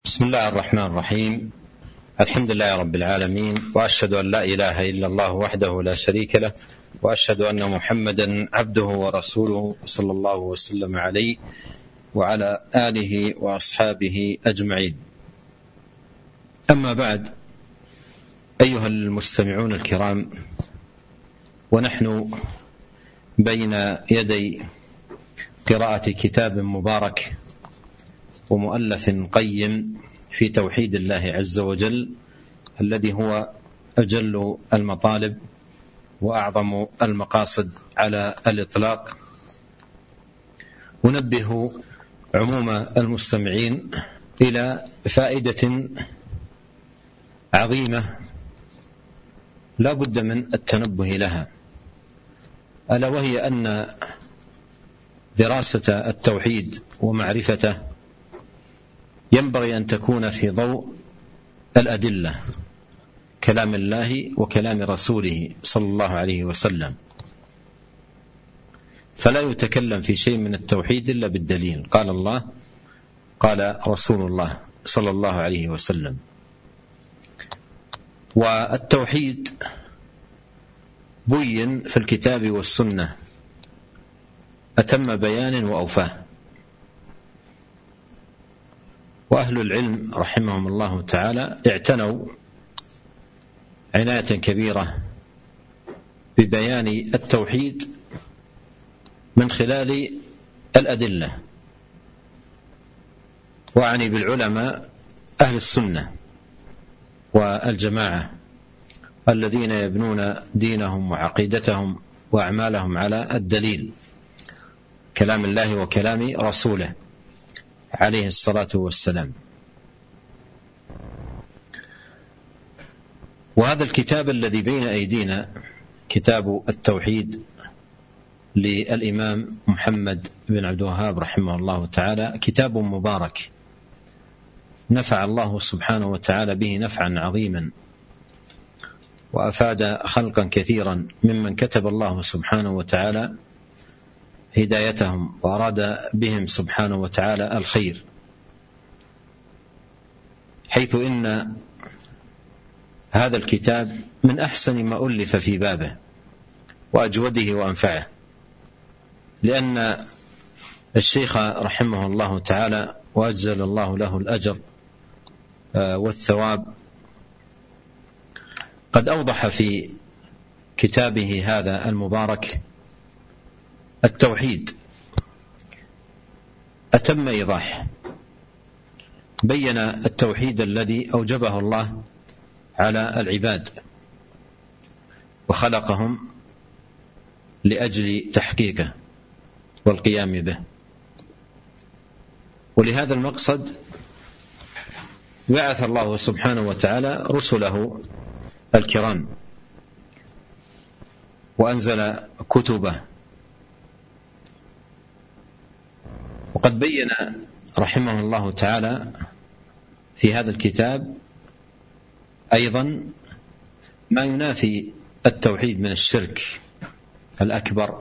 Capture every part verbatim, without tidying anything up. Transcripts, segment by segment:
بسم الله الرحمن الرحيم. الحمد لله رب العالمين، وأشهد أن لا إله إلا الله وحده لا شريك له، وأشهد أن محمدا عبده ورسوله صلى الله وسلم عليه وعلى آله وأصحابه أجمعين. أما بعد، أيها المستمعون الكرام، ونحن بين يدي قراءة كتاب مبارك ومؤلف قيم في توحيد الله عز وجل، الذي هو أجل المطالب وأعظم المقاصد على الإطلاق. أنبه عموم المستمعين إلى فائدة عظيمة لا بد من التنبه لها، ألا وهي أن دراسة التوحيد ومعرفته ينبغي أن تكون في ضوء الأدلة، كلام الله وكلام رسوله صلى الله عليه وسلم، فلا يتكلم في شيء من التوحيد إلا بالدليل، قال الله قال رسول الله صلى الله عليه وسلم. والتوحيد بين في الكتاب والسنة أتم بيان وأوفاه، وأهل العلم رحمهم الله تعالى اعتنوا عناية كبيرة ببيان التوحيد من خلال الأدلة، وأعني بالعلماء أهل السنة والجماعة الذين يبنون دينهم وعقيدتهم وأعمالهم على الدليل، كلام الله وكلام رسوله عليه الصلاة والسلام. وهذا الكتاب الذي بين أيدينا كتاب التوحيد للإمام محمد بن عبد الوهاب رحمه الله تعالى كتاب مبارك نفع الله سبحانه وتعالى به نفعا عظيما، وأفاد خلقا كثيرا ممن كتب الله سبحانه وتعالى هدايتهم وأراد بهم سبحانه وتعالى الخير، حيث إن هذا الكتاب من أحسن ما ألف في بابه وأجوده وأنفعه، لأن الشيخ رحمه الله تعالى وأجزل الله له الأجر والثواب قد أوضح في كتابه هذا المبارك التوحيد أتم إيضاح، بين التوحيد الذي أوجبه الله على العباد وخلقهم لأجل تحقيقه والقيام به. ولهذا المقصد بعث الله سبحانه وتعالى رسله الكرام وأنزل كتبه، وقد بين رحمه الله تعالى في هذا الكتاب أيضا ما ينافي التوحيد من الشرك الأكبر،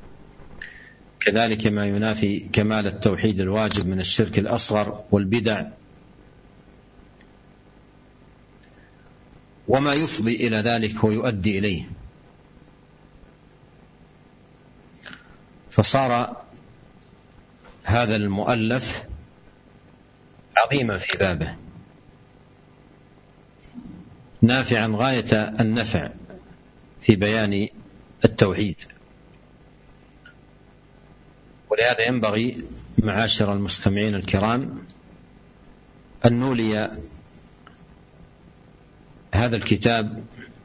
كذلك ما ينافي كمال التوحيد الواجب من الشرك الأصغر والبدع، وما يفضي إلى ذلك ويؤدي إليه. فصار هذا المؤلف عظيما في بابه، نافعا غاية النفع في بيان التوحيد. ولهذا ينبغي معاشر المستمعين الكرام أن نولي هذا الكتاب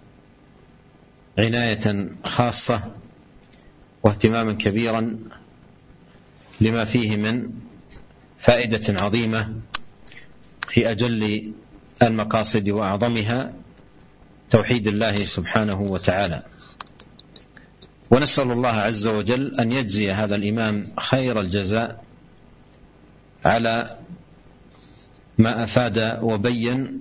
عناية خاصة واهتماما كبيرا لما فيه من فائدة عظيمة في أجل المقاصد وأعظمها توحيد الله سبحانه وتعالى. ونسأل الله عز وجل أن يجزي هذا الإمام خير الجزاء على ما أفاد وبين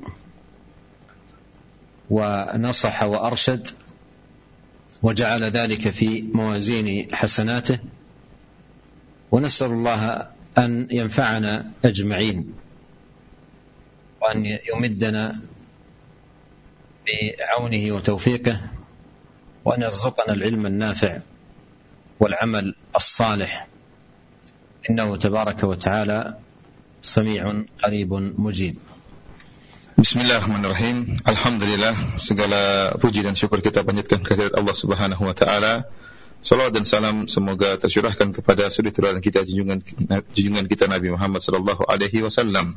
ونصح وأرشد، وجعل ذلك في موازين حسناته، ونسأل الله أن ينفعنا أجمعين وأن يمدنا بعونه وتوفيقه وأن يرزقنا العلم النافع والعمل الصالح إنه تبارك وتعالى سميع قريب مجيب. Bismillahirrahmanirrahim. Alhamdulillah, segala puji dan syukur kita panjatkan kehadirat Allah Subhanahu wa taala. Salawat dan salam semoga tercurahkan kepada suri tauladan kita, junjungan junjungan kita Nabi Muhammad sallallahu alaihi wasallam.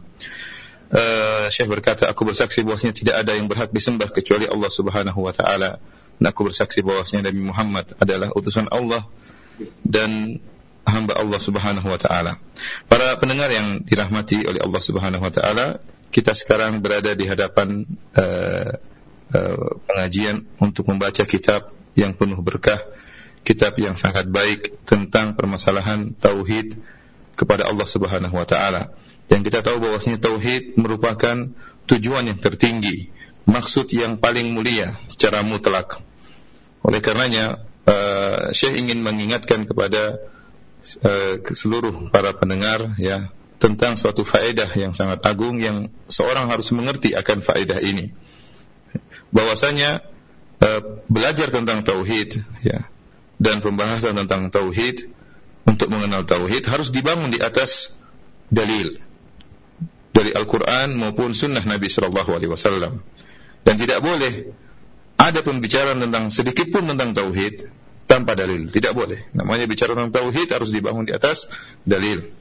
Uh, Syekh berkata, aku bersaksi bahwasanya tidak ada yang berhak disembah kecuali Allah Subhanahu wa taala. Dan aku bersaksi bahwasanya Nabi Muhammad adalah utusan Allah dan hamba Allah Subhanahu wa taala. Para pendengar yang dirahmati oleh Allah Subhanahu wa taala, kita sekarang berada di hadapan uh, uh, pengajian untuk membaca kitab yang penuh berkah, kitab yang sangat baik tentang permasalahan tauhid kepada Allah Subhanahu wa taala. Yang kita tahu bahwasanya tauhid merupakan tujuan yang tertinggi, maksud yang paling mulia secara mutlak. Oleh karenanya uh, Syekh ingin mengingatkan kepada uh, seluruh para pendengar ya tentang suatu faedah yang sangat agung yang seorang harus mengerti akan faedah ini. Bahwasanya uh, belajar tentang tauhid ya dan pembahasan tentang tauhid, untuk mengenal tauhid harus dibangun di atas dalil dari Al-Qur'an maupun sunnah Nabi sallallahu alaihi wasallam. Dan tidak boleh ada pembicaraan tentang sedikit pun tentang tauhid tanpa dalil, tidak boleh. Namanya bicara tentang tauhid harus dibangun di atas dalil.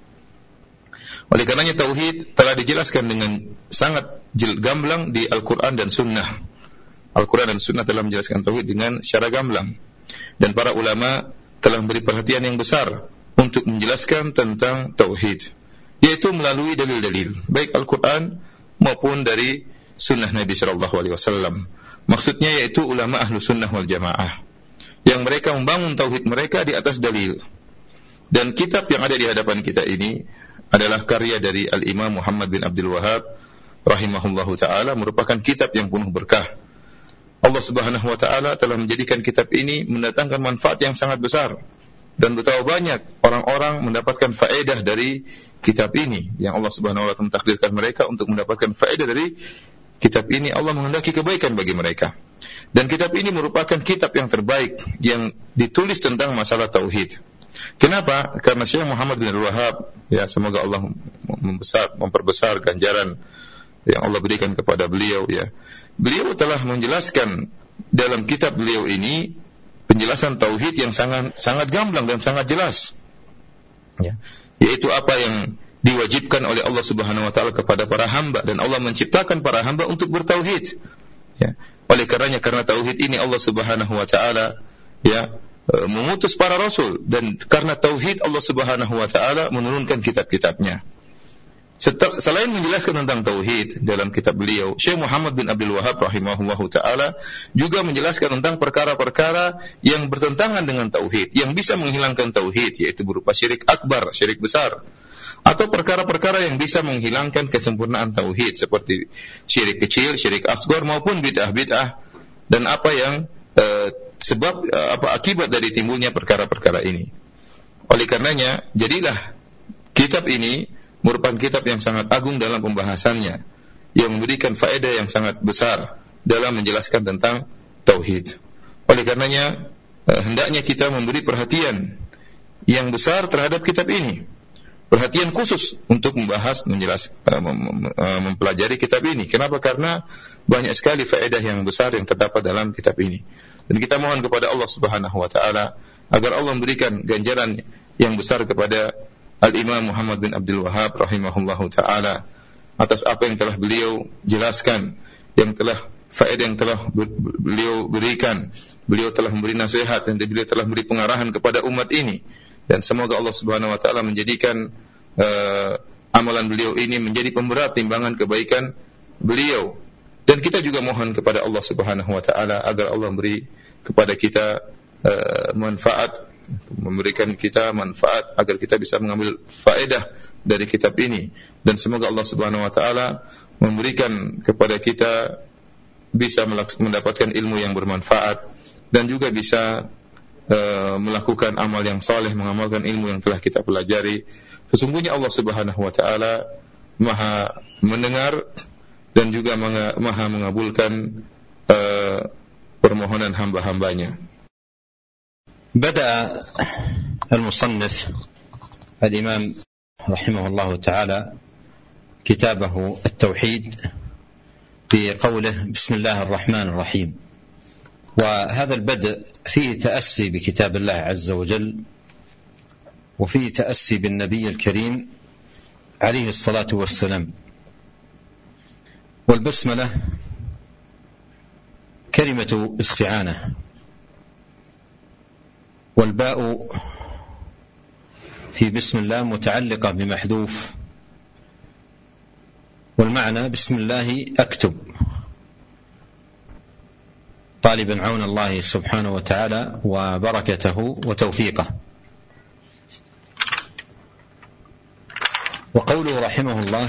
Oleh karenanya tauhid telah dijelaskan dengan sangat gamblang di Al-Quran dan Sunnah. Al-Quran dan Sunnah telah menjelaskan tauhid dengan secara gamblang. Dan para ulama telah memberi perhatian yang besar untuk menjelaskan tentang tauhid, yaitu melalui dalil-dalil, baik Al-Quran maupun dari Sunnah Nabi sallallahu alaihi wasallam. Maksudnya yaitu ulama ahlu sunnah wal jamaah, yang mereka membangun tauhid mereka di atas dalil. Dan kitab yang ada di hadapan kita ini adalah karya dari Al-Imam Muhammad bin Abdul Wahhab rahimahullahu ta'ala, merupakan kitab yang penuh berkah. Allah Subhanahu wa ta'ala telah menjadikan kitab ini mendatangkan manfaat yang sangat besar, dan betapa banyak orang-orang mendapatkan faedah dari kitab ini, yang Allah Subhanahu wa ta'ala mentakdirkan mereka untuk mendapatkan faedah dari kitab ini. Allah menghendaki kebaikan bagi mereka. Dan kitab ini merupakan kitab yang terbaik yang ditulis tentang masalah tauhid. Kenapa? Karena Syekh Muhammad bin Abdul Wahhab, ya semoga Allah membesar, memperbesar ganjaran yang Allah berikan kepada beliau, ya. Beliau telah menjelaskan dalam kitab beliau ini penjelasan tauhid yang sangat sangat gamblang dan sangat jelas. Ya. Yaitu apa yang diwajibkan oleh Allah Subhanahu wa taala kepada para hamba, dan Allah menciptakan para hamba untuk bertauhid. Ya. Oleh karenanya, karena tauhid ini Allah Subhanahu wa taala ya mengutus para rasul, dan karena tauhid Allah Subhanahu wa taala menurunkan kitab-kitabnya. Selain menjelaskan tentang tauhid dalam kitab beliau, Syekh Muhammad bin Abdul Wahhab rahimahullahu taala juga menjelaskan tentang perkara-perkara yang bertentangan dengan tauhid, yang bisa menghilangkan tauhid, yaitu berupa syirik akbar, syirik besar, atau perkara-perkara yang bisa menghilangkan kesempurnaan tauhid seperti syirik kecil, syirik asghar maupun bid'ah-bid'ah, dan apa yang uh, sebab apa akibat dari timbulnya perkara-perkara ini. Oleh karenanya, jadilah kitab ini merupakan kitab yang sangat agung dalam pembahasannya, yang memberikan faedah yang sangat besar dalam menjelaskan tentang tauhid. Oleh karenanya, eh, hendaknya kita memberi perhatian yang besar terhadap kitab ini, perhatian khusus untuk membahas, menjelas, eh, mem- mem- mempelajari kitab ini. Kenapa? Karena banyak sekali faedah yang besar yang terdapat dalam kitab ini. Dan kita mohon kepada Allah Subhanahu wa taala agar Allah memberikan ganjaran yang besar kepada Al-Imam Muhammad bin Abdul Wahhab rahimahullahu taala atas apa yang telah beliau jelaskan, yang telah faedah yang telah beliau berikan. Beliau telah memberi nasihat dan beliau telah memberi pengarahan kepada umat ini. Dan semoga Allah Subhanahu wa taala menjadikan uh, amalan beliau ini menjadi pemberat timbangan kebaikan beliau. Dan kita juga mohon kepada Allah Subhanahu wa taala agar Allah memberi kepada kita uh, manfaat, memberikan kita manfaat agar kita bisa mengambil faedah dari kitab ini. Dan semoga Allah Subhanahu wa taala memberikan kepada kita bisa mendapatkan ilmu yang bermanfaat, dan juga bisa uh, melakukan amal yang saleh, mengamalkan ilmu yang telah kita pelajari. Sesungguhnya Allah Subhanahu wa taala Maha mendengar dan juga Maha mengabulkan uh, permohonan hamba-hambanya. بدأ المصنف الإمام رحمه الله تعالى كتابه التوحيد بقوله بسم الله الرحمن الرحيم، وهذا البدء فيه تأسي بكتاب الله عز وجل، وفيه تأسي بالنبي الكريم عليه الصلاة والسلام. والبسملة كلمة استعانة، والباء في بسم الله متعلقة بمحذوف، والمعنى بسم الله أكتب، طالبا عون الله سبحانه وتعالى وبركته وتوفيقه. وقوله رحمه الله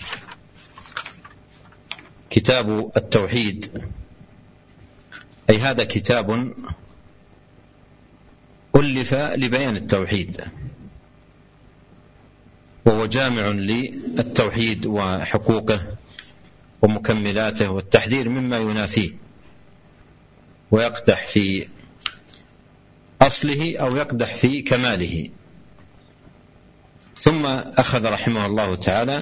كتاب التوحيد، أي هذا كتاب ألف لبيان التوحيد، وهو جامع للتوحيد وحقوقه ومكملاته والتحذير مما ينافيه ويقدح في أصله أو يقدح في كماله. ثم أخذ رحمه الله تعالى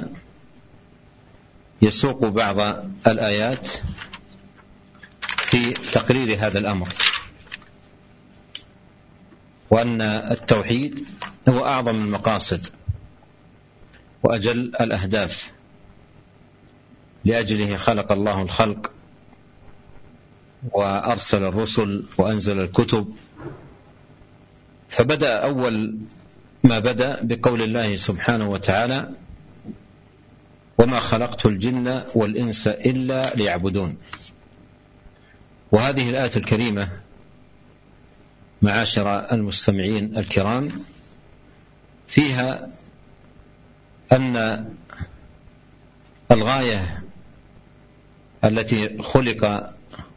يسوق بعض الآيات في تقرير هذا الأمر، وأن التوحيد هو أعظم المقاصد وأجل الأهداف، لأجله خلق الله الخلق وأرسل الرسل وأنزل الكتب. فبدأ أول ما بدأ بقول الله سبحانه وتعالى وما خلقت الجن والإنس إلا ليعبدون. وهذه الآية الكريمة معاشر المستمعين الكرام فيها أن الغاية التي خلق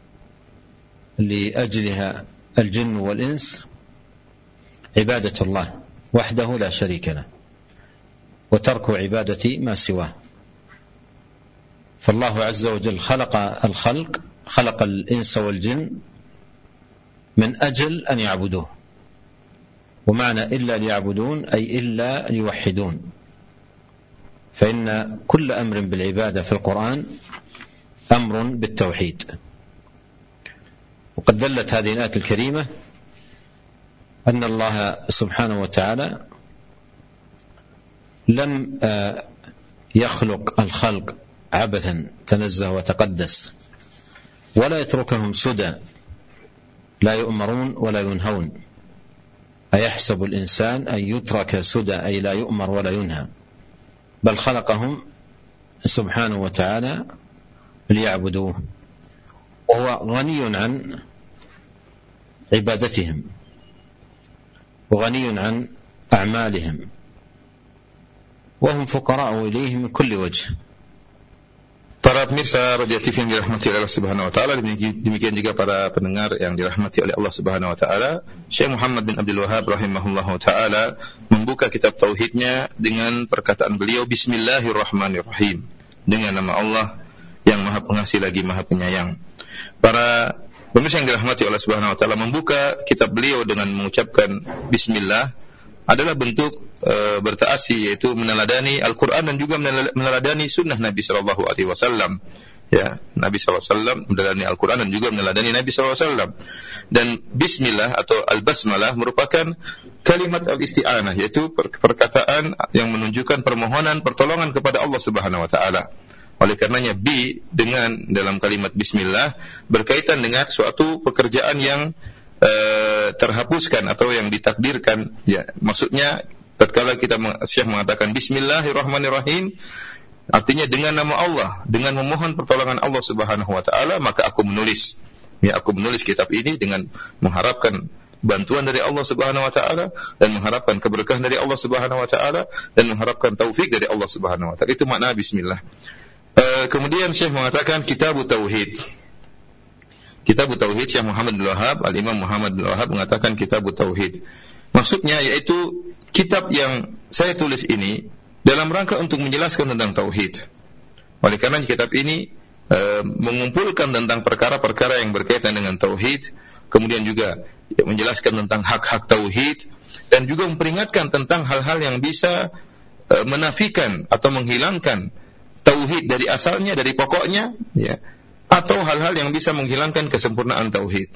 لأجلها الجن والإنس عبادة الله وحده لا شريك له، وترك عبادة ما سواه. فالله عز وجل خلق الخلق خلق الإنس والجن من أجل أن يعبدوه، ومعنى إلا ليعبدون أي إلا ليوحدون، فإن كل أمر بالعبادة في القرآن أمر بالتوحيد. وقد دلت هذه الآية الكريمة أن الله سبحانه وتعالى لم يخلق الخلق عبثا تنزه وتقدس، ولا يتركهم سدى لا يؤمرون ولا ينهون. أيحسب الإنسان أن يترك سدى أي لا يؤمر ولا ينهى، بل خلقهم سبحانه وتعالى ليعبدوه، وهو غني عن عبادتهم وغني عن أعمالهم، وهم فقراء إليه من كل وجه. Para pemirsa Raja T V yang dirahmati oleh Allah Subhanahu wa taala, demikian juga para pendengar yang dirahmati oleh Allah Subhanahu wa taala, Syekh Muhammad bin Abdul Wahhab rahimahullahu taala membuka kitab tauhidnya dengan perkataan beliau Bismillahirrahmanirrahim, dengan nama Allah yang Maha Pengasih lagi Maha Penyayang. Para pemirsa yang dirahmati Allah Subhanahu wa taala, membuka kitab beliau dengan mengucapkan bismillah adalah bentuk e, bertaasi, yaitu meneladani Al-Quran dan juga meneladani sunnah Nabi sallallahu alaihi wasallam. Ya, Nabi sallallahu alaihi wasallam meneladani Al-Quran dan juga meneladani Nabi sallallahu alaihi wasallam. Dan bismillah atau al-basmalah merupakan kalimat al-isti'anah, yaitu perkataan yang menunjukkan permohonan pertolongan kepada Allah Subhanahu wa taala. Oleh karenanya bi dengan dalam kalimat bismillah berkaitan dengan suatu pekerjaan yang Uh, terhapuskan atau yang ditakdirkan. Ya, maksudnya tatkala kita Syekh mengatakan Bismillahirrahmanirrahim, artinya dengan nama Allah, dengan memohon pertolongan Allah Subhanahu wa taala, maka aku menulis. Ya, aku menulis kitab ini dengan mengharapkan bantuan dari Allah Subhanahu wa taala dan mengharapkan keberkahan dari Allah Subhanahu wa taala dan mengharapkan taufik dari Allah Subhanahu wa taala. Itu makna bismillah. Uh, kemudian Syekh mengatakan Kitabut Tauhid. Kitabut Tauhid, Syekh Muhammad bin Wahhab, Al-Imam Muhammad bin Wahhab mengatakan Kitabut Tauhid. Maksudnya yaitu kitab yang saya tulis ini dalam rangka untuk menjelaskan tentang tauhid. Oleh karena kitab ini uh, mengumpulkan tentang perkara-perkara yang berkaitan dengan tauhid, kemudian juga ya, menjelaskan tentang hak-hak tauhid, dan juga memperingatkan tentang hal-hal yang bisa uh, menafikan atau menghilangkan tauhid dari asalnya, dari pokoknya, ya, atau hal-hal yang bisa menghilangkan kesempurnaan tauhid.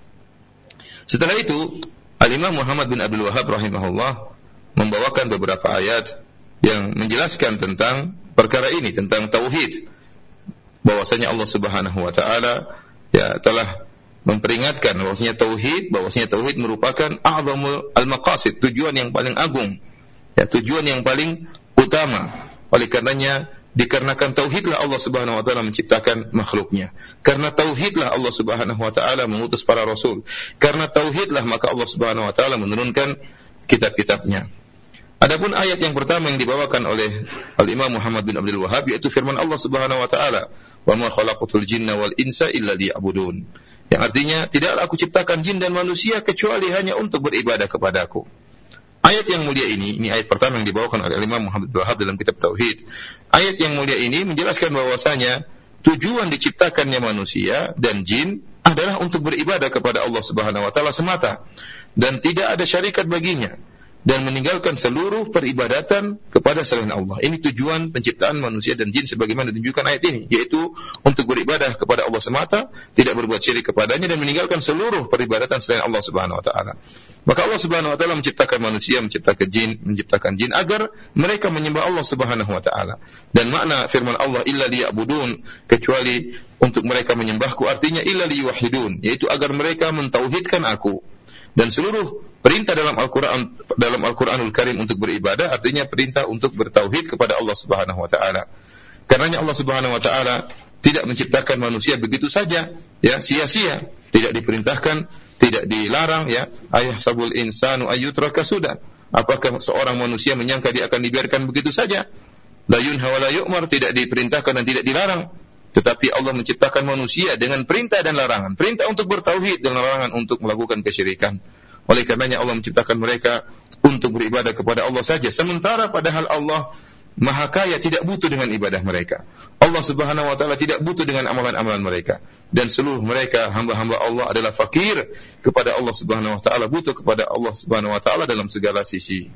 Setelah itu, Al-Imam Muhammad bin Abdul Wahhab rahimahullah membawakan beberapa ayat yang menjelaskan tentang perkara ini, tentang tauhid. Bahwasanya Allah Subhanahu wa taala ya telah memperingatkan bahwasanya tauhid, bahwasanya tauhid merupakan a'zamul al-maqasid, tujuan yang paling agung. Ya, tujuan yang paling utama. Oleh karenanya dikarenakan tauhidlah Allah Subhanahu wa taala menciptakan makhluknya. Karena tauhidlah Allah Subhanahu wa taala mengutus para rasul. Karena tauhidlah maka Allah Subhanahu wa taala menurunkan kitab-kitabnya. Adapun ayat yang pertama yang dibawakan oleh Al-Imam Muhammad bin Abdul Wahhab yaitu firman Allah Subhanahu wa taala, "Wa ma khalaqatul jinna wal insa illa liya'budun." Yang artinya, tidaklah aku ciptakan jin dan manusia kecuali hanya untuk beribadah kepadaku. Ayat yang mulia ini, ini ayat pertama yang dibawakan oleh Imam Muhammad bin Wahhab dalam kitab Tauhid. Ayat yang mulia ini menjelaskan bahwasanya tujuan diciptakannya manusia dan jin adalah untuk beribadah kepada Allah Subhanahu wa taala semata dan tidak ada syarikat baginya dan meninggalkan seluruh peribadatan kepada selain Allah. Ini tujuan penciptaan manusia dan jin sebagaimana ditunjukkan ayat ini, yaitu untuk beribadah kepada Allah semata, tidak berbuat syirik kepadanya dan meninggalkan seluruh peribadatan selain Allah Subhanahu wa taala. Maka Allah Subhanahu wa taala menciptakan manusia, menciptakan jin, menciptakan jin agar mereka menyembah Allah Subhanahu wa taala. Dan makna firman Allah illa liya'budun, kecuali untuk mereka menyembahku, artinya illa liyuwahhidun, yaitu agar mereka mentauhidkan aku. Dan seluruh perintah dalam Al-Qur'an dalam Al-Qur'anul Karim untuk beribadah artinya perintah untuk bertauhid kepada Allah Subhanahu wa taala. Karenanya Allah Subhanahu wa taala tidak menciptakan manusia begitu saja, ya, sia-sia, tidak diperintahkan, tidak dilarang, ya. Ayah sabul insanu ayyutraka sudah. Apakah seorang manusia menyangka dia akan dibiarkan begitu saja? La yunha wa la yu'mar, tidak diperintahkan dan tidak dilarang. Tetapi Allah menciptakan manusia dengan perintah dan larangan. Perintah untuk bertauhid dan larangan untuk melakukan kesyirikan. Oleh karenanya Allah menciptakan mereka untuk beribadah kepada Allah saja. Sementara padahal Allah Maha Kaya, tidak butuh dengan ibadah mereka. Allah Subhanahu wa taala tidak butuh dengan amalan-amalan mereka. Dan seluruh mereka hamba-hamba Allah adalah fakir kepada Allah Subhanahu wa taala, butuh kepada Allah Subhanahu wa taala dalam segala sisi.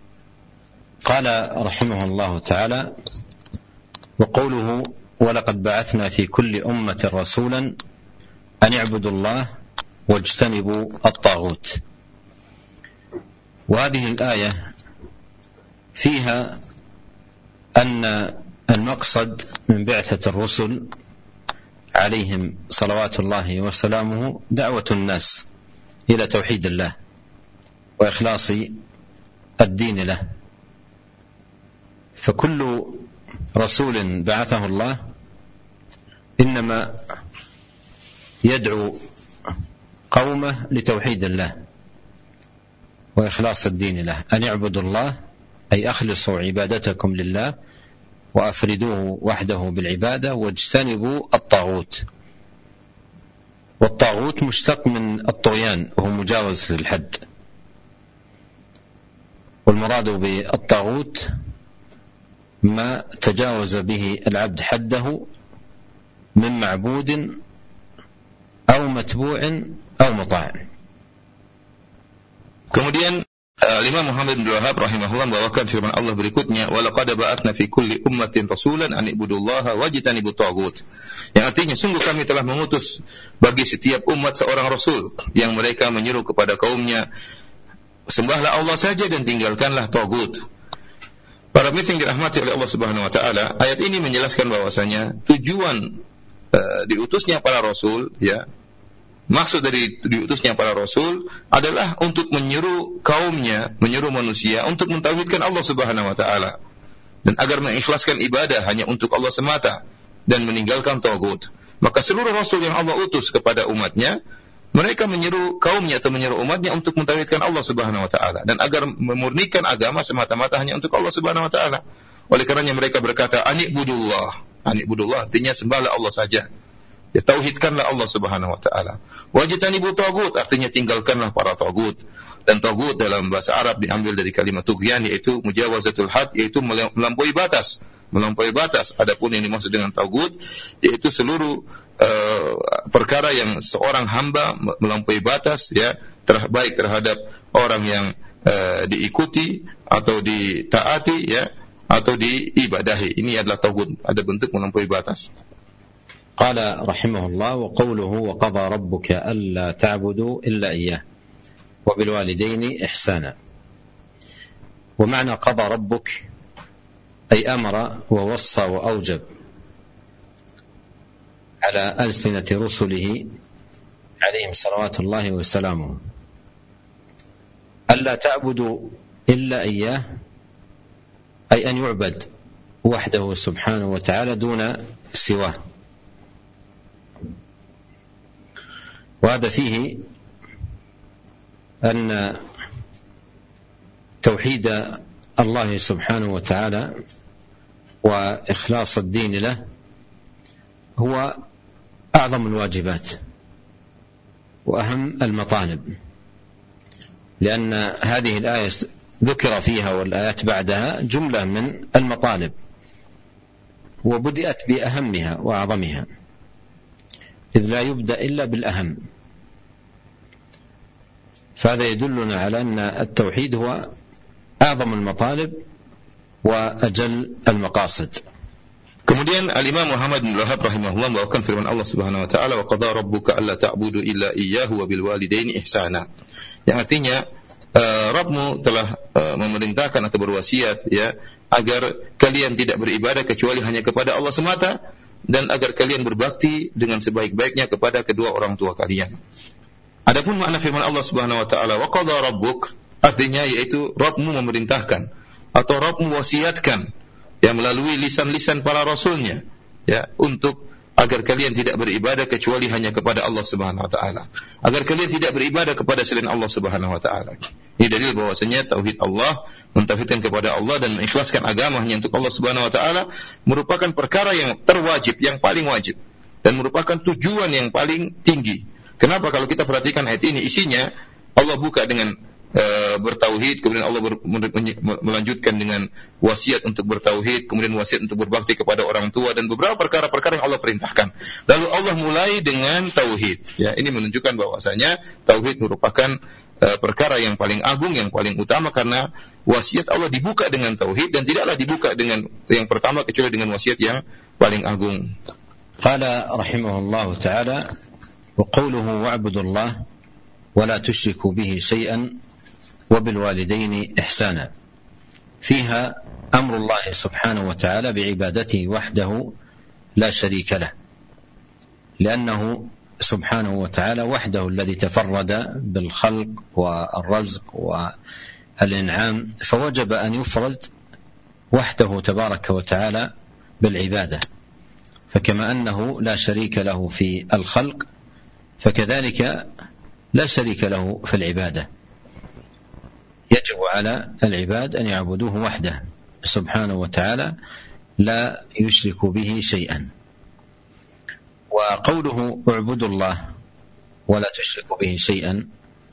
Qala rahimahullahu taala wa qawluhu وَلَقَدْ بَعَثْنَا فِي كُلِّ أُمَّةٍ رَسُولًا أَنِ اعْبُدُوا اللَّهَ وَاجْتَنِبُوا الطَّاغُوتَ. وهذه الآية فيها أن المقصد من بعثة الرسل عليهم صلوات الله وسلامه دعوة الناس إلى توحيد الله وإخلاص الدين له. فكل رسول بعثه الله إنما يدعو قومه لتوحيد الله وإخلاص الدين له. أن يعبدوا الله أي أخلصوا عبادتكم لله وأفردوه وحده بالعبادة واجتنبوا الطاغوت. والطاغوت مشتق من الطغيان وهو مجاوز الحد. والمراد بالطاغوت ما تجاوز به العبد حده من معبود أو متبوع أو مطاع. Kemudian Imam Muhammad bin Wahhab rahimahullah membawakan firman Allah berikutnya, wa laqad ba'atsna fi kulli ummatin rasulan an ibudullaha wajtanibut taghut. Yang artinya sungguh kami telah mengutus bagi setiap umat seorang rasul yang mereka menyeru kepada kaumnya, sembahlah Allah saja dan tinggalkanlah taghut. Para muslim dirahmati oleh Allah Subhanahu wa taala, ayat ini menjelaskan bahwasanya tujuan uh, diutusnya para rasul, ya, maksud dari diutusnya para rasul adalah untuk menyeru kaumnya, menyeru manusia untuk mentauhidkan Allah Subhanahu wa taala dan agar mengikhlaskan ibadah hanya untuk Allah semata dan meninggalkan taghut. Maka seluruh rasul yang Allah utus kepada umatnya, mereka menyeru kaumnya atau menyeru umatnya untuk mentauhidkan Allah Subhanahu wa taala dan agar memurnikan agama semata-mata hanya untuk Allah Subhanahu wa taala. Oleh karenanya mereka berkata anibudullah. Anibudullah artinya sembahlah Allah saja. Ya, tauhidkanlah Allah Subhanahu wa taala. Wajtanibut taghut artinya tinggalkanlah para taghut. Dan taghut dalam bahasa Arab diambil dari kalimat tughyan, yaitu mujawazatul had, yaitu melampaui batas, melampaui batas. Adapun yang dimaksud dengan taghut yaitu seluruh uh, perkara yang seorang hamba melampaui batas, ya, ter- baik terhadap orang yang uh, diikuti atau ditaati, ya, atau diibadahi. Ini adalah taghut, ada bentuk melampaui batas. Qala rahimahullah, wa qawluhu wa qadha rabbuka alla ta'budu illa iyyah wa bil walidayni ihsana. Wa ma'na qadha rabbuk ay amara wa wassa wa awjab ala alsinati rusulihi alayhim salawatullahi wa salamuhu alla ta'budu illa iyyah ay an yu'bad wahdahu subhanahu wa ta'ala duna siwah. وهذا فيه أن توحيد الله سبحانه وتعالى وإخلاص الدين له هو أعظم الواجبات وأهم المطالب، لأن هذه الآية ذكر فيها والآيات بعدها جملة من المطالب وبدأت بأهمها وأعظمها، إذ لا يبدأ إلا بالأهم. فهذا يدلنا على أن التوحيد هو أعظم المطالب وأجل المقاصد. Kemudian Al-Imam Muhammad bin Wahab rahimahullah membawakan firman Allah Subhanahu wa taala, wa qadha rabbuka alla ta'budu illa iyyahu wa bil walidaini ihsana. Yang artinya uh, Rabbmu telah uh, memerintahkan atau berwasiat, ya, agar kalian tidak beribadah kecuali hanya kepada Allah semata, dan agar kalian berbakti dengan sebaik-baiknya kepada kedua orang tua kalian. Adapun makna firman Allah Subhanahu wa taala wa qadha rabbuk, artinya yaitu Rabbmu memerintahkan atau Rabbmu wasiatkan, ya, melalui lisan-lisan para rasulnya, ya, untuk agar kalian tidak beribadah kecuali hanya kepada Allah Subhanahu wa taala, agar kalian tidak beribadah kepada selain Allah Subhanahu wa taala. Ini dalil bahwasanya tauhid Allah, mentauhidkan kepada Allah dan mengikhlaskan agama hanya untuk Allah Subhanahu wa taala merupakan perkara yang terwajib, yang paling wajib, dan merupakan tujuan yang paling tinggi. Kenapa? Kalau kita perhatikan ayat ini, isinya Allah buka dengan Uh, bertauhid, kemudian Allah ber, melanjutkan dengan wasiat untuk bertauhid, kemudian wasiat untuk berbakti kepada orang tua, dan beberapa perkara-perkara yang Allah perintahkan. Lalu Allah mulai dengan tauhid. Ya, ini menunjukkan bahwasanya tauhid merupakan uh, perkara yang paling agung, yang paling utama, karena wasiat Allah dibuka dengan tauhid, dan tidaklah dibuka dengan yang pertama kecuali dengan wasiat yang paling agung. Qala rahimahullahu ta'ala, wa qawluhu wa'budullah wa la tushriku bihi shay'an وبالوالدين إحسانا. فيها أمر الله سبحانه وتعالى بعبادته وحده لا شريك له، لأنه سبحانه وتعالى وحده الذي تفرد بالخلق والرزق والإنعام، فوجب أن يفرد وحده تبارك وتعالى بالعبادة. فكما أنه لا شريك له في الخلق، فكذلك لا شريك له في العبادة. يجب على العباد أن يعبدوه وحده سبحانه وتعالى لا يشركوا به شيئا. وقوله اعبدوا الله ولا تشركوا به شيئا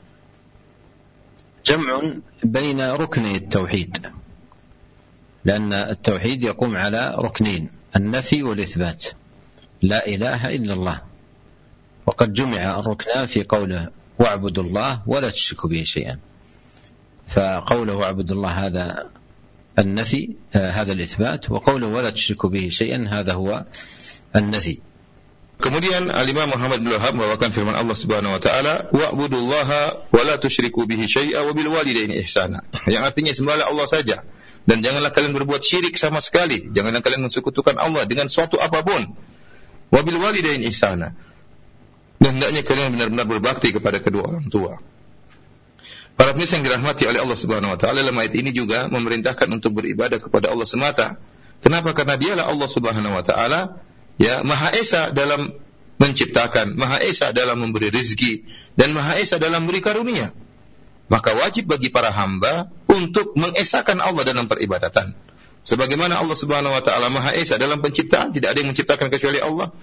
جمع بين ركني التوحيد، لأن التوحيد يقوم على ركنين، النفي والإثبات، لا إله إلا الله، وقد جمع الركنان في قوله واعبدوا الله ولا تشركوا به شيئا. فقوله اعبدوا الله هذا النفي، هذا الإثبات، وقوله ولا تشركوا به شيئا هذا هو النفي. Kemudian Al-Imam Muhammad bin Wahab membawakan firman Allah Subhanahu wa taala, wa'budullaha wa la tusyriku bihi syai'a wa bil walidaini ihsana. Yang artinya sembahlah Allah saja dan janganlah kalian berbuat syirik sama sekali, janganlah kalian mensekutukan Allah dengan suatu apapun. Wa bil walidaini ihsana. Dan hendaknya kalian benar-benar berbakti kepada kedua orang tua. Para pemirsa yang dirahmati oleh Allah Subhanahu wa taala, dalam ayat ini juga memerintahkan untuk beribadah kepada Allah semata. Kenapa? Karena dialah Allah Subhanahu wa taala, ya, Maha Esa dalam menciptakan, Maha Esa dalam memberi rezeki, dan Maha Esa dalam memberi karunia. Maka wajib bagi para hamba untuk mengesahkan Allah dalam peribadatan. Sebagaimana Allah Subhanahu wa taala Maha Esa dalam penciptaan, tidak ada yang menciptakan kecuali Allah.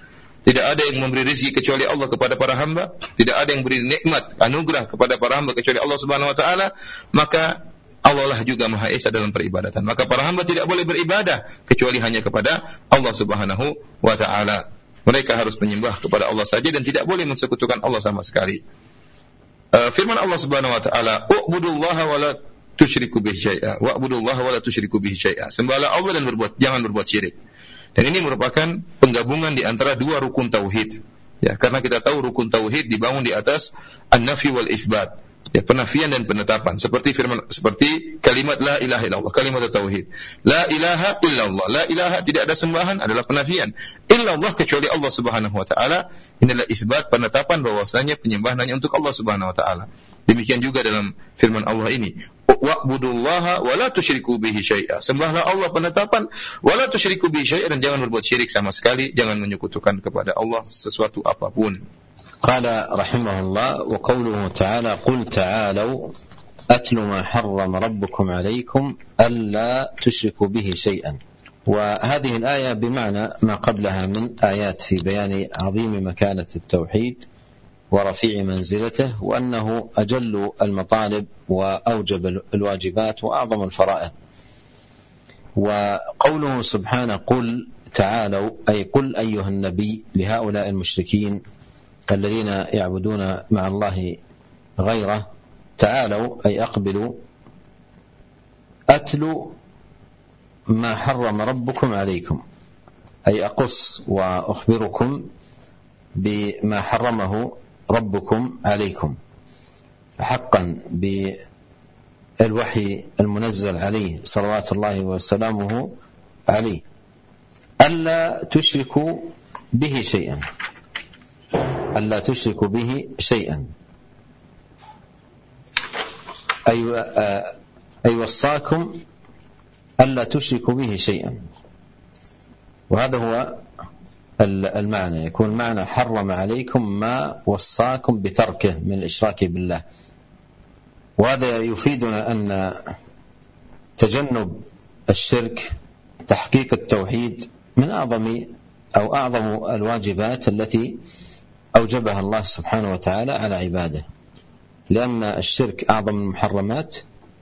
Tidak ada yang memberi rezeki kecuali Allah kepada para hamba, tidak ada yang beri nikmat, anugerah kepada para hamba kecuali Allah Subhanahu wa taala, maka Allah lah juga Maha Esa dalam peribadatan. Maka para hamba tidak boleh beribadah kecuali hanya kepada Allah Subhanahu wa taala. Mereka harus menyembah kepada Allah saja dan tidak boleh mensekutukan Allah sama sekali. Uh, firman Allah Subhanahu wa taala, "U'budullaha wa la tusyriku bihi syai'a." Wa'budullaha wa la tusyriku bihi syai'a. Sembahlah Allah dan berbuat jangan berbuat syirik. Dan ini merupakan penggabungan di antara dua rukun tauhid. Ya, karena kita tahu rukun tauhid dibangun di atas an-nafi wal itsbat. Ya, penafian dan penetapan. Seperti firman seperti kalimat la ilaha illallah, kalimat tauhid. La ilaha illallah. La ilaha tidak ada sembahan adalah penafian. Illallah kecuali Allah Subhanahu wa taala. Inilah itsbat, penetapan bahwasanya penyembahan hanya untuk Allah Subhanahu wa taala. Demikian juga dalam firman Allah ini, wa'budullaha wa la tusyriku bihi syai'a. Sembahlah Allah, penetapan, wa la tusyriku bihi syai'a, dan jangan berbuat syirik sama sekali, jangan menyekutukan kepada Allah sesuatu apapun. Qala rahimahullah wa qawluhu ta'ala qul ta'alu atlu ma harrama rabbukum alaykum alla tusyriku bihi syai'an. وهذه الآية بمعنى ما قبلها من آيات في بيان عظيم مكانة التوحيد ورفيع منزلته وأنه أجل المطالب وأوجب الواجبات وأعظم الفرائض. وقوله سبحانه قل تعالوا أي قل أيها النبي لهؤلاء المشركين الذين يعبدون مع الله غيره تعالوا أي أقبلوا أتلوا ما حرم ربكم عليكم أي أقص وأخبركم بما حرمه ربكم عليكم حقا بالوحي المنزل عليه صلوات الله وسلامه عليه ألا تشركوا به شيئا ألا تشركوا به شيئا أي أي وصاكم ألا تشركوا به شيئا. وهذا هو المعنى، يكون المعنى حرم عليكم ما وصاكم بتركه من الإشراك بالله. وهذا يفيدنا أن تجنب الشرك تحقيق التوحيد من أعظم أو أعظم الواجبات التي أوجبها الله سبحانه وتعالى على عباده، لأن الشرك أعظم المحرمات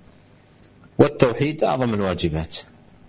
والتauhid a'zam al-wajibat.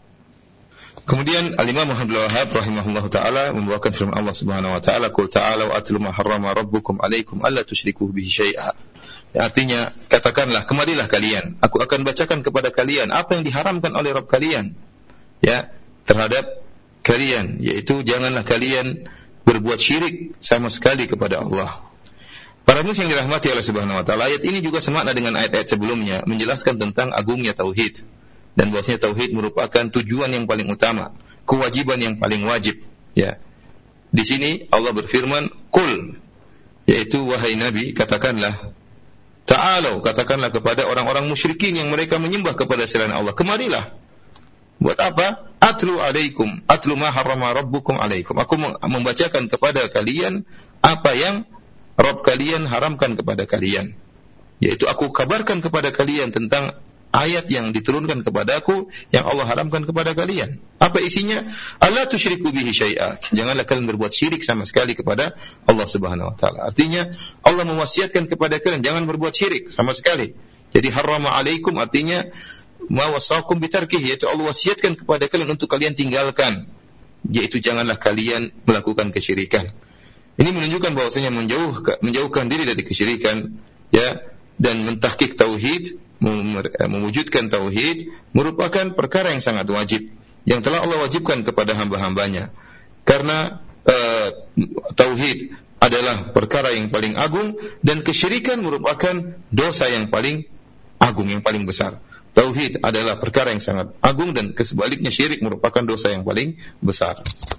Kemudian Al-Imam Muhammad bin Wahhab rahimahullahu taala membawakan firman Allah Subhanahu wa taala, "Qul ta'alu atlu ma harrama rabbukum 'alaikum alla tusyriku bihi syai'a." Artinya, katakanlah, kemarilah kalian, aku akan bacakan kepada kalian apa yang diharamkan oleh Rabb kalian ya terhadap kalian, yaitu janganlah kalian berbuat syirik sama sekali kepada Allah. Para muslim yang dirahmati oleh Subhanahu wa taala, ayat ini juga semakna dengan ayat-ayat sebelumnya, menjelaskan tentang agungnya tauhid dan bahwasanya tauhid merupakan tujuan yang paling utama, kewajiban yang paling wajib, ya. Di sini Allah berfirman, "Qul," yaitu wahai Nabi, katakanlah, ta'alu, katakanlah kepada orang-orang musyrikin yang mereka menyembah kepada selain Allah, kemarilah. Buat apa? Atlu alaikum, atlu ma harrama rabbukum alaikum. Aku membacakan kepada kalian apa yang Rabb kalian haramkan kepada kalian, yaitu aku kabarkan kepada kalian tentang ayat yang diturunkan kepadaku yang Allah haramkan kepada kalian. Apa isinya? Alla tusyriku bihi syai'a. Janganlah kalian berbuat syirik sama sekali kepada Allah Subhanahu wa taala. Artinya Allah mewasiatkan kepada kalian jangan berbuat syirik sama sekali. Jadi harrama alaikum artinya ma wasakum bitarkih, yaitu Allah wasiatkan kepada kalian untuk kalian tinggalkan, yaitu janganlah kalian melakukan kesyirikan. Ini menunjukkan bahwasanya menjauh, menjauhkan diri dari kesyirikan, ya, dan mentahqiq tauhid, mewujudkan tauhid merupakan perkara yang sangat wajib yang telah Allah wajibkan kepada hamba-hambanya. Karena uh, tauhid adalah perkara yang paling agung dan kesyirikan merupakan dosa yang paling agung, yang paling besar. Tauhid adalah perkara yang sangat agung dan sebaliknya syirik merupakan dosa yang paling besar.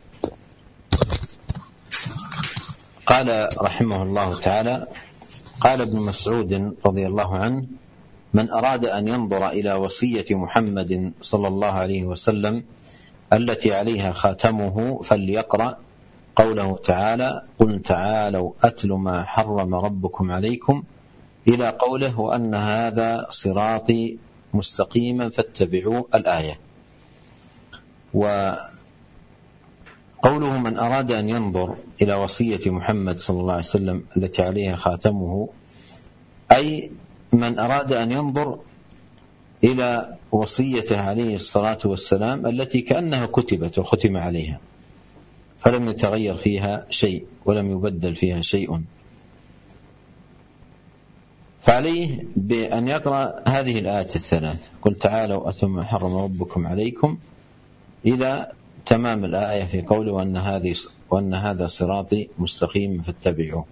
قال رحمه الله تعالى قال ابن مسعود رضي الله عنه من أراد أن ينظر إلى وصية محمد صلى الله عليه وسلم التي عليها خاتمه فليقرأ قوله تعالى قل تعالوا أتل ما حرم ربكم عليكم إلى قوله وأن هذا صراطي مستقيما فاتبعوا الآية. قوله من أراد أن ينظر إلى وصية محمد صلى الله عليه وسلم التي عليها خاتمه، أي من أراد أن ينظر إلى وصيته عليه الصلاة والسلام التي كأنها كتبت وختم عليها فلم يتغير فيها شيء ولم يبدل فيها شيء، فعليه بأن يقرأ هذه الآيات الثلاث: قل تعالوا أتم ما حرم ربكم عليكم، إلى تمام الآية في قوله وأن, هذه وأن هذا صراطي مستقيم فاتبعوه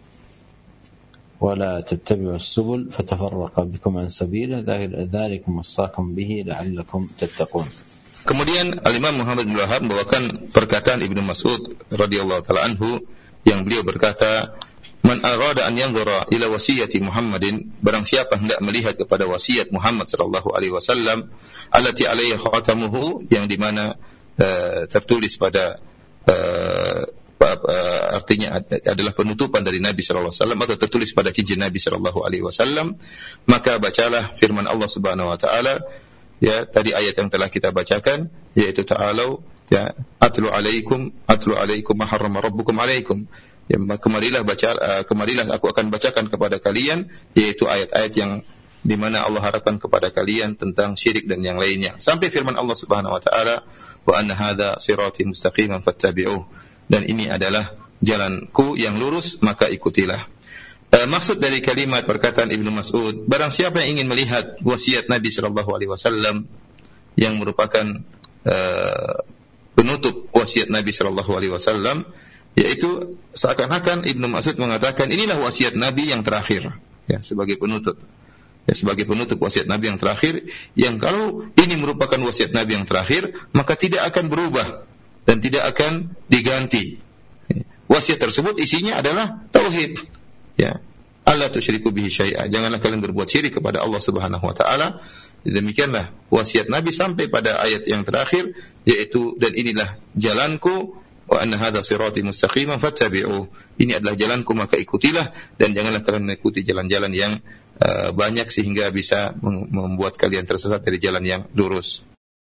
ولا تتبعوا السبل فتفرق بكم عن سبيله ذلكم وصاكم به لعلكم تتقون. Kemudian Al-Imam Muhammad bin Wahab membawakan perkataan Ibnu Mas'ud radhiyallahu taala anhu yang beliau berkata, "Man arada an yanzura ila wasiyati Muhammadin, barang siapa hendak melihat kepada wasiat Muhammad sallallahu alaihi wasallam, allati alaihi khatamuhu, yang di mana uh, tertulis pada uh, uh, artinya adalah penutupan dari Nabi sallallahu alaihi wasallam atau tertulis pada cincin Nabi sallallahu alaihi wasallam, maka bacalah firman Allah Subhanahu wa taala, ya, tadi ayat yang telah kita bacakan, yaitu ta'alau, ya, atlu alaikum atlu alaikum ma harrama rabbukum alaikum, ya, kemarilah baca uh, kemarilah aku akan bacakan kepada kalian, yaitu ayat-ayat yang di mana Allah harapkan kepada kalian tentang syirik dan yang lainnya, sampai firman Allah Subhanahu wa taala, wa anna hadza sirati mustaqiman fattabi'uh, dan ini adalah jalanku yang lurus maka ikutilah. Uh, maksud dari kalimat perkataan Ibnu Mas'ud, barang siapa yang ingin melihat wasiat Nabi sallallahu alaihi wasallam yang merupakan uh, penutup wasiat Nabi sallallahu alaihi wasallam, yaitu seakan-akan Ibnu Mas'ud mengatakan inilah wasiat Nabi yang terakhir, ya, sebagai penutup. Ya, sebagai penutup wasiat Nabi yang terakhir, yang kalau ini merupakan wasiat Nabi yang terakhir, maka tidak akan berubah dan tidak akan diganti. Wasiat tersebut isinya adalah tauhid. Ya, Allah tusyriku bihi syai'a, janganlah kalian berbuat syirik kepada Allah Subhanahu wa taala. Demikianlah wasiat Nabi sampai pada ayat yang terakhir, yaitu dan inilah jalanku, wa anna hadza sirati mustaqiman fattabi'uh, ini adalah jalanku maka ikutilah, dan janganlah kalian mengikuti jalan-jalan yang uh, banyak sehingga bisa membuat kalian tersesat dari jalan yang lurus.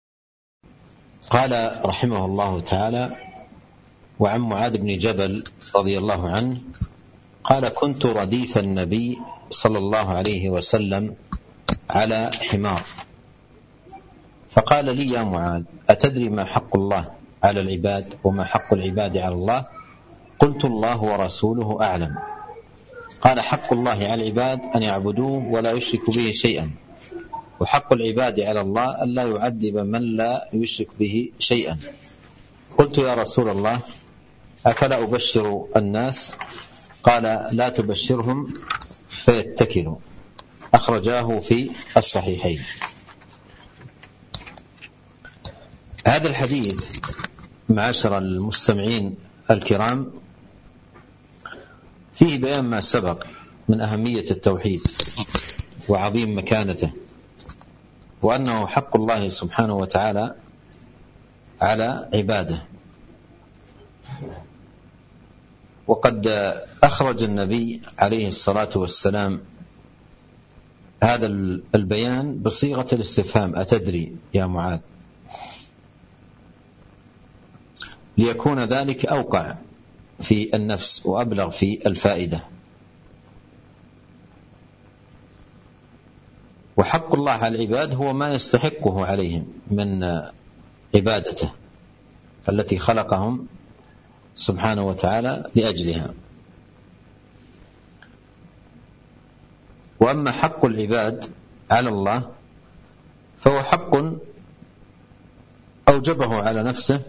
Qala rahimahullahu taala wa an Mu'adz bin Jabal radhiyallahu anhu قال كنت رديف النبي صلى الله عليه وسلم على حمار فقال لي يا معاذ أتدري ما حق الله على العباد وما حق العباد على الله؟ قلت الله ورسوله أعلم. قال حق الله على العباد أن يعبدوه ولا يشركوا به شيئا، وحق العباد على الله أن لا يعذب من لا يشرك به شيئا. قلت يا رسول الله أفلا أبشر الناس؟ قال لا تبشرهم فيتكلوا. أخرجاه في الصحيحين. هذا الحديث معاشر المستمعين الكرام فيه بيان ما سبق من أهمية التوحيد وعظيم مكانته، وأنه حق الله سبحانه وتعالى على عباده. وقد أخرج النبي عليه الصلاة والسلام هذا البيان بصيغة الاستفهام أتدري يا معاذ، ليكون ذلك أوقع في النفس وأبلغ في الفائدة. وحق الله على العباد هو ما يستحقه عليهم من عبادته التي خلقهم سبحانه وتعالى لأجلها. وأما حق العباد على الله فهو حق أوجبه على نفسه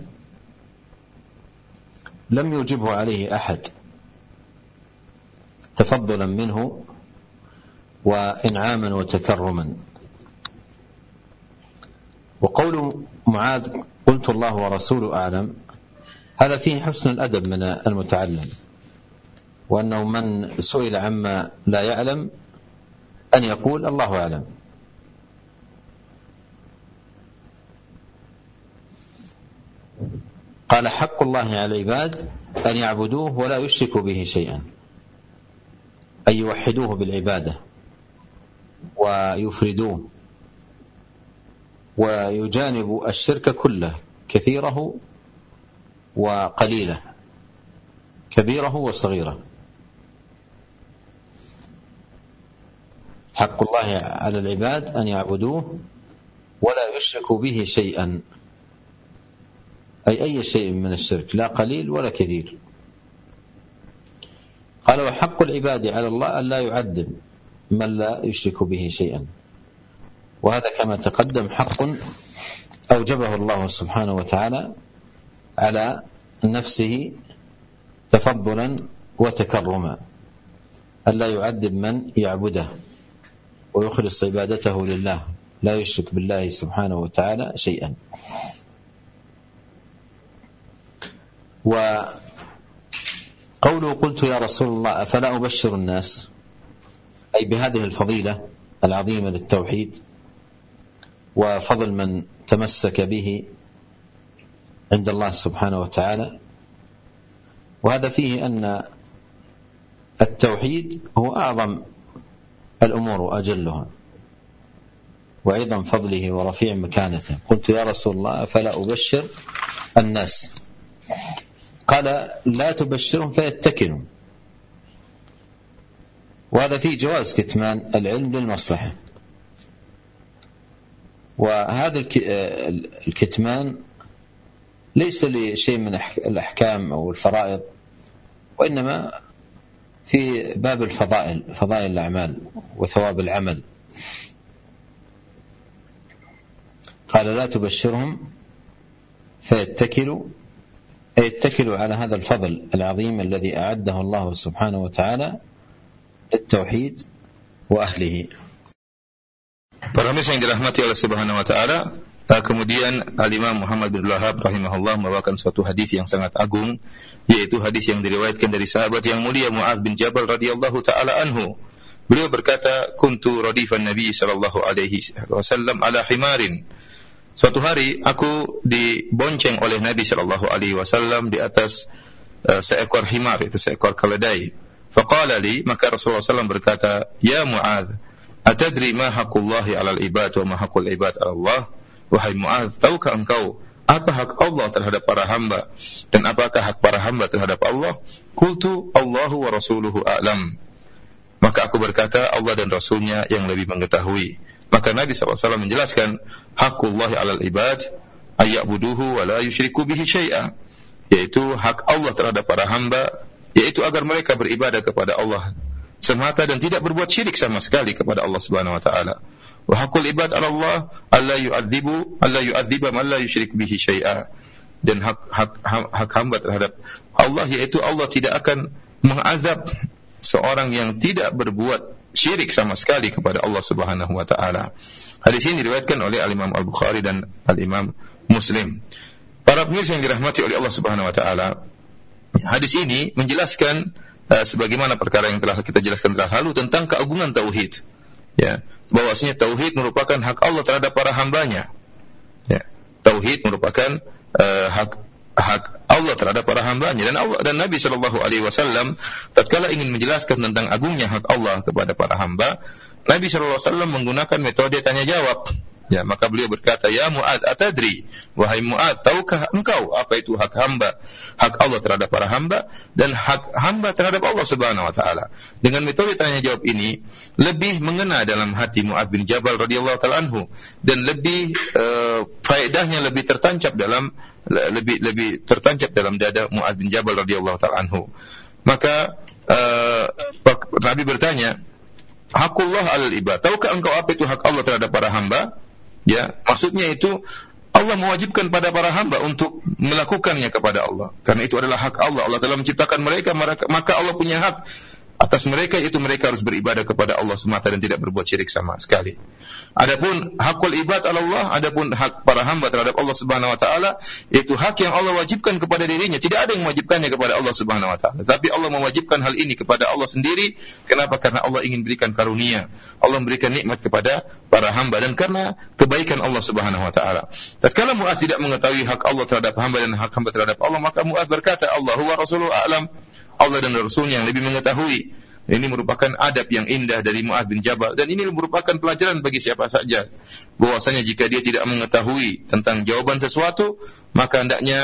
لم يوجبه عليه أحد تفضلا منه وإنعاما وتكرما. وقول معاذ قلت الله ورسوله أعلم، هذا فيه حسن الأدب من المتعلم، وأنه من سئل عما لا يعلم أن يقول الله أعلم. قال حق الله على العباد أن يعبدوه ولا يشركوا به شيئا، أن يوحدوه بالعبادة ويفردوه ويجانبوا الشرك كله كثيره وقليلة، كبيرة وصغيرة. حق الله على العباد أن يعبدوه ولا يشركوا به شيئا، أي أي شيء من الشرك، لا قليل ولا كثير. قال وحق العباد على الله أن لا يعذب من لا يشرك به شيئا، وهذا كما تقدم حق أوجبه الله سبحانه وتعالى على نفسه تفضلا وتكرما، أن لا يعذب من يعبده ويخلص عبادته لله، لا يشرك بالله سبحانه وتعالى شيئا. وقوله قلت يا رسول الله أفلا أبشر الناس، أي بهذه الفضيلة العظيمة للتوحيد وفضل من تمسك به عند الله سبحانه وتعالى. وهذا فيه أن التوحيد هو أعظم الأمور وأجلها وأيضا فضله ورفيع مكانته. قلت يا رسول الله أفلا أبشر الناس، قال لا تبشرهم فيتكلوا، وهذا فيه جواز كتمان العلم للمصلحة. وهذا الكتمان ليس لشيء من الأحكام أو الفرائض، وإنما في باب الفضائل، فضائل الأعمال وثواب العمل. قال لا تبشرهم فيتكلوا، أي يتكلوا على هذا الفضل العظيم الذي أعده الله سبحانه وتعالى للتوحيد وأهله. Para pemirsa yang dirahmati oleh Subhanahu wa taala, kemudian Al-Imam Muhammad bin Abdul Wahhab rahimahullah membawakan suatu hadis yang sangat agung, yaitu hadis yang diriwayatkan dari sahabat yang mulia Mu'adz bin Jabal radhiyallahu taala anhu. Beliau berkata, "Kuntu radifan Nabi sallallahu alaihi wasallam ala himarin." Suatu hari aku dibonceng oleh Nabi sallallahu alaihi wasallam di atas uh, seekor himar, itu seekor keledai. Faqala li, maka Rasulullah sallallahu alaihi wasallam berkata, "Ya Mu'adz, atadri ma haqqullahi 'alal ibad wa ma haqqul ibad 'ala Allah?" Wahai Mu'adz, tahukah engkau apa hak Allah terhadap para hamba dan apakah hak para hamba terhadap Allah? Qultu Allahu wa rasuluhu a'lam. Maka aku berkata, Allah dan Rasulnya yang lebih mengetahui. Maka Nabi sallallahu alaihi wasallam menjelaskan, haqqullahi 'alal ibad ayya'buduhu wa la yusyriku bihi syai'a, yaitu hak Allah terhadap para hamba, yaitu agar mereka beribadah kepada Allah semata dan tidak berbuat syirik sama sekali kepada Allah Subhanahu wa taala. Wa haqqul ibad 'ala Allah alla yu'adzibu alla yu'adziba man la yusyrik bihi syai'a, dan hak hak hak hamba terhadap Allah yaitu Allah tidak akan mengazab seorang yang tidak berbuat syirik sama sekali kepada Allah Subhanahu wa taala. Hadis ini diriwayatkan oleh Al-Imam Al-Bukhari dan Al-Imam Muslim. Para pemirsa yang dirahmati oleh Allah Subhanahu wa taala, hadis ini menjelaskan uh, sebagaimana perkara yang telah kita jelaskan terdahulu tentang keagungan tauhid. Ya, bahwasanya tauhid merupakan hak Allah terhadap para hambanya. Ya, tauhid merupakan uh, hak hak Allah terhadap para hambanya, dan Allah dan Nabi sallallahu alaihi wasallam tatkala ingin menjelaskan tentang agungnya hak Allah kepada para hamba, Nabi sallallahu alaihi wasallam menggunakan metode tanya jawab. Ya, maka beliau berkata, "Ya Mu'adz, atadri, wahai Mu'adz, tahukah engkau apa itu hak hamba, hak Allah terhadap para hamba dan hak hamba terhadap Allah Subhanahu wa taala?" Dengan metode tanya jawab ini lebih mengena dalam hati Mu'adz bin Jabal radhiyallahu taala anhu, dan lebih uh, faedahnya lebih tertancap dalam lebih lebih tertancap dalam dada Mu'adz bin Jabal radhiyallahu taala anhu. Maka uh, Nabi bertanya, "Haqqullah 'alal ibad, tahukah engkau apa itu hak Allah terhadap para hamba?" Ya, maksudnya itu Allah mewajibkan pada para hamba untuk melakukannya kepada Allah, karena itu adalah hak Allah. Allah telah menciptakan mereka, maka Allah punya hak atas mereka, yaitu mereka harus beribadah kepada Allah semata dan tidak berbuat syirik sama sekali. Adapun hakul ibad Allah, adapun hak para hamba terhadap Allah Subhanahu wa taala, yaitu hak yang Allah wajibkan kepada dirinya. Tidak ada yang mewajibkannya kepada Allah Subhanahu wa taala, tapi Allah mewajibkan hal ini kepada Allah sendiri. Kenapa? Karena Allah ingin berikan karunia, Allah memberikan nikmat kepada para hamba, dan karena kebaikan Allah Subhanahu wa taala. Tatkala Mu'adz tidak mengetahui hak Allah terhadap hamba dan hak hamba terhadap Allah, maka Mu'adz berkata, Allahu wa rasuluhu a'lam, Allah dan Rasulnya yang lebih mengetahui. Ini merupakan adab yang indah dari Mu'adz bin Jabal, dan ini merupakan pelajaran bagi siapa saja, bahwasanya jika dia tidak mengetahui tentang jawaban sesuatu, maka hendaknya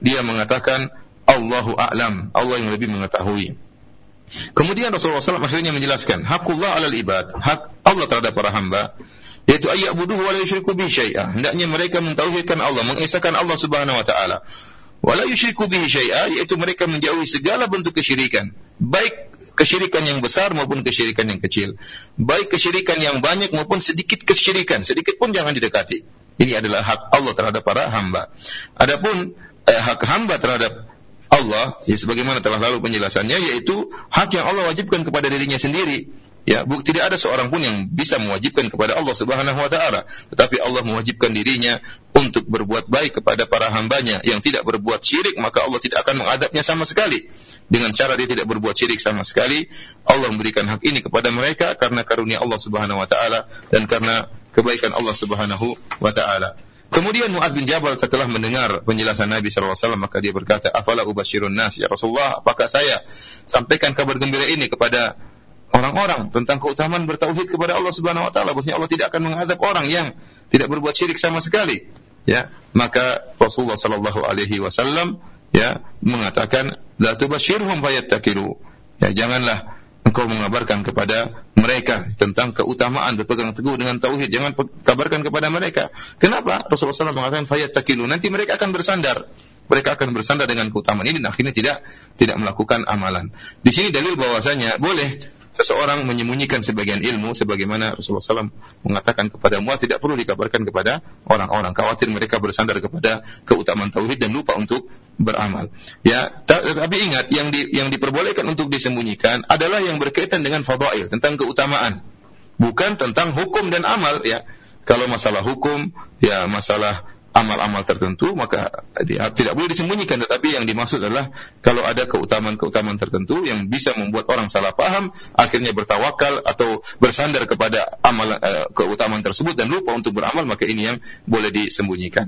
dia mengatakan Allahu a'lam, Allah yang lebih mengetahui. Kemudian Rasulullah shallallahu alaihi wasallam akhirnya menjelaskan haqqullah 'alal ibad, hak Allah terhadap para hamba, yaitu ayya'buduhu wa la yusyriku bihi syai'a. Hendaknya mereka mentauhidkan Allah, mengesahkan Allah Subhanahu wa taala. Wa la yusyriku bihi syai'a, yaitu mereka menjauhi segala bentuk kesyirikan, baik kesyirikan yang besar maupun kesyirikan yang kecil, baik kesyirikan yang banyak maupun sedikit kesyirikan, sedikit pun jangan didekati. Ini adalah hak Allah terhadap para hamba. Adapun eh, hak hamba terhadap Allah, ya sebagaimana telah lalu penjelasannya, yaitu hak yang Allah wajibkan kepada dirinya sendiri. Ya, tidak ada seorang pun yang bisa mewajibkan kepada Allah Subhanahu wa taala, tetapi Allah mewajibkan dirinya untuk berbuat baik kepada para hambanya yang tidak berbuat syirik, maka Allah tidak akan mengadabnya sama sekali. Dengan cara dia tidak berbuat syirik sama sekali, Allah memberikan hak ini kepada mereka karena karunia Allah Subhanahu wa taala dan karena kebaikan Allah Subhanahu wa taala. Kemudian Mu'adz bin Jabal setelah mendengar penjelasan Nabi sallallahu alaihi wasallam, maka dia berkata, "Afala ubashirun nas ya Rasulullah, apakah saya sampaikan kabar gembira ini kepada orang-orang tentang keutamaan bertauhid kepada Allah Subhanahu wa taala, bahwasanya Allah tidak akan mengadab orang yang tidak berbuat syirik sama sekali." Ya, maka Rasulullah sallallahu alaihi wasallam ya mengatakan, "La tubashirhum fayattakilu." Ya, janganlah engkau mengabarkan kepada mereka tentang keutamaan berpegang teguh dengan tauhid, jangan kabarkan kepada mereka. Kenapa? Rasulullah sallallahu alaihi wasallam mengatakan fayattakilu, nanti mereka akan bersandar. Mereka akan bersandar dengan keutamaan ini dan akhirnya tidak tidak melakukan amalan. Di sini dalil bahwasanya boleh seseorang menyembunyikan sebagian ilmu, sebagaimana Rasulullah sallallahu alaihi wasallam mengatakan kepada Mu'adz, tidak perlu dikabarkan kepada orang-orang, khawatir mereka bersandar kepada keutamaan tauhid dan lupa untuk beramal. Ya, tapi ingat, yang di, yang diperbolehkan untuk disembunyikan adalah yang berkaitan dengan fadail, tentang keutamaan, bukan tentang hukum dan amal. Ya, kalau masalah hukum, ya masalah amal-amal tertentu, maka dia tidak boleh disembunyikan, tetapi yang dimaksud adalah kalau ada keutamaan-keutamaan tertentu yang bisa membuat orang salah paham, akhirnya bertawakal atau bersandar kepada amal uh, keutamaan tersebut dan lupa untuk beramal, maka ini yang boleh disembunyikan.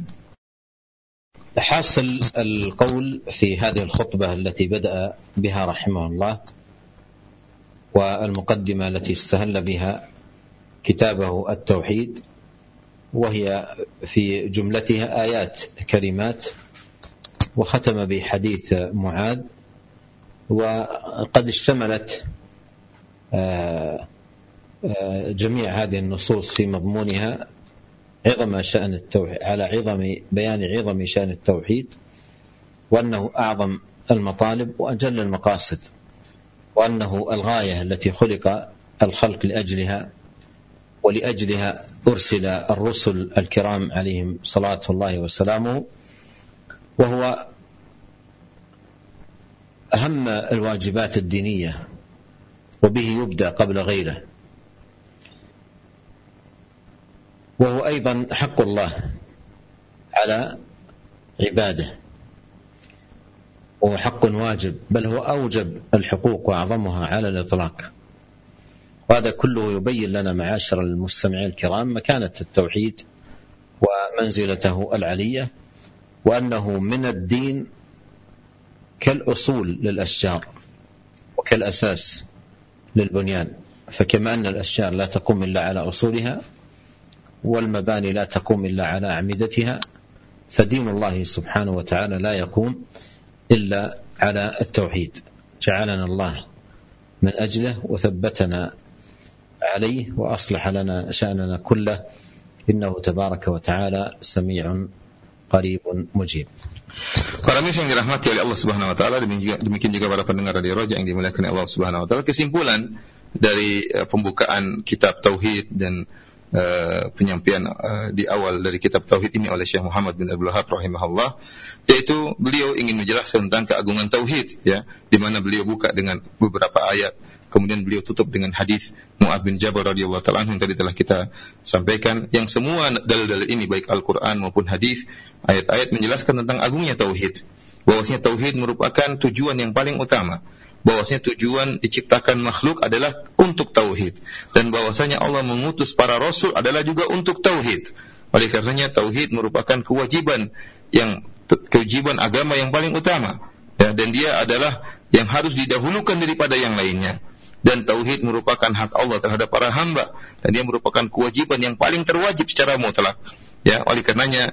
حاصل القول في هذه الخطبة التي بدأ بها رحمه الله والمقدمة التي استهل بها كتابه التوحيد، وهي في جملتها آيات كريمات، وختم بحديث معاذ، وقد اشتملت جميع هذه النصوص في مضمونها عظم شأن التوحيد، على عظم بيان عظم شأن التوحيد، وأنه أعظم المطالب وأجل المقاصد، وأنه الغاية التي خلق الخلق لأجلها، ولأجلها أرسل الرسل الكرام عليهم صلاة الله وسلامه، وهو أهم الواجبات الدينية، وبه يبدأ قبل غيره، وهو أيضا حق الله على عباده، وهو حق واجب، بل هو أوجب الحقوق وأعظمها على الإطلاق. وهذا كله يبين لنا معاشر المستمعين الكرام مكانة التوحيد ومنزلته العلية، وأنه من الدين كالأصول للأشجار وكالأساس للبنيان، فكما أن الأشجار لا تقوم إلا على أصولها والمباني لا تقوم إلا على أعمدتها، فدين الله سبحانه وتعالى لا يقوم إلا على التوحيد. جعلنا الله من أجله وثبتنا عليه وأصلح لنا شأننا كله، إنه تبارك وتعالى سميع قريب مجيب. Para misi yang dirahmati oleh Allah Subhanahu wa taala, demikian juga para pendengar Radio Roja yang dimuliakan oleh Allah Subhanahu wa taala, kesimpulan dari uh, pembukaan kitab tauhid dan uh, penyampaian uh, di awal dari kitab tauhid ini oleh Syekh Muhammad bin Abdul Wahhab rahimahullah, yaitu beliau ingin menjelaskan tentang keagungan tauhid, ya, di mana beliau buka dengan beberapa ayat, kemudian beliau tutup dengan hadis Mu'adz bin Jabal radhiyallahu ta'ala anhu yang tadi telah kita sampaikan, yang semua dalil-dalil ini baik Al-Quran maupun hadis, ayat-ayat menjelaskan tentang agungnya tauhid, bahwasanya tauhid merupakan tujuan yang paling utama, bahwasanya tujuan diciptakan makhluk adalah untuk tauhid, dan bahwasanya Allah mengutus para rasul adalah juga untuk tauhid. Oleh karenanya tauhid merupakan kewajiban yang kewajiban agama yang paling utama, ya, dan dia adalah yang harus didahulukan daripada yang lainnya. Dan tauhid merupakan hak Allah terhadap para hamba, dan dia merupakan kewajiban yang paling terwajib secara mutlak. Ya, oleh karenanya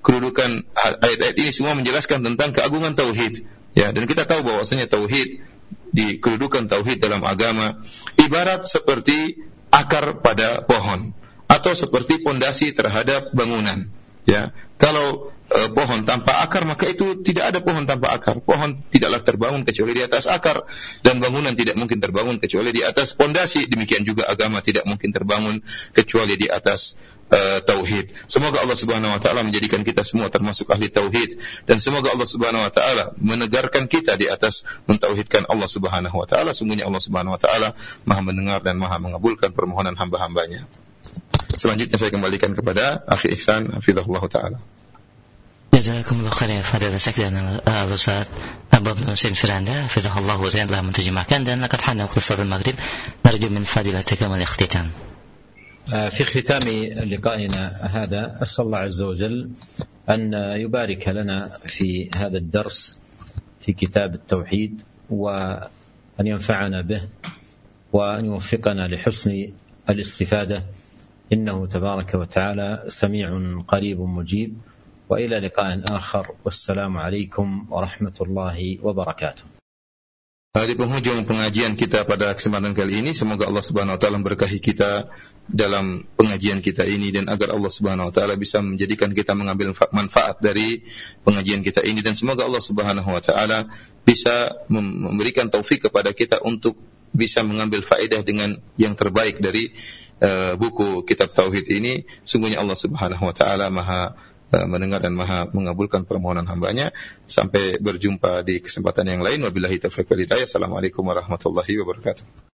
kedudukan ayat-ayat ini semua menjelaskan tentang keagungan tauhid. Ya, dan kita tahu bahwasanya tauhid, di kedudukan tauhid dalam agama ibarat seperti akar pada pohon atau seperti pondasi terhadap bangunan. Ya, kalau e, pohon tanpa akar, maka itu tidak ada pohon tanpa akar. Pohon tidaklah terbangun kecuali di atas akar, dan bangunan tidak mungkin terbangun kecuali di atas pondasi. Demikian juga agama tidak mungkin terbangun kecuali di atas e, tauhid. Semoga Allah Subhanahu wa taala menjadikan kita semua termasuk ahli tauhid, dan semoga Allah Subhanahu wa taala menegarkan kita di atas mentauhidkan Allah Subhanahu wa taala. Sungguhnya Allah Subhanahu wa taala Maha mendengar dan Maha mengabulkan permohonan hamba-hambanya. Selanjutnya saya kembalikan kepada Akhi Ihsan hafizahullah taala. Jazakumullah khairan fadilatul Syekh dan Al-Ustaz Abu Nusin Firanda hafizahullah wa ta'ala menterjemahkan. Dan laqad hana waqtu salat maghrib, narju min fadilatikum al-ikhtitam. في ختام لقائنا هذا أسأل الله عز وجل أن يبارك لنا في هذا الدرس في كتاب التوحيد، وأن ينفعنا به، وأن يوفقنا لحسن الاستفادة، إنه تبارك وتعالى سميع قريب مجيب. وإلى لقاء آخر، والسلام عليكم ورحمة الله وبركاته. Di penghujung pengajian kita pada kesempatan kali ini, semoga Allah Subhanahu wa taala memberkahi kita dalam pengajian kita ini, dan agar Allah Subhanahu wa taala bisa menjadikan kita mengambil manfaat dari pengajian kita ini, dan semoga Allah Subhanahu wa taala bisa memberikan taufik kepada kita untuk bisa mengambil faedah dengan yang terbaik dari uh, buku kitab tauhid ini. Sungguhnya Allah Subhanahu wa taala Maha uh, mendengar dan Maha mengabulkan permohonan hambanya. Sampai berjumpa di kesempatan yang lain. Wabillahi taufiq wal hidayah. Assalamualaikum warahmatullahi wabarakatuh.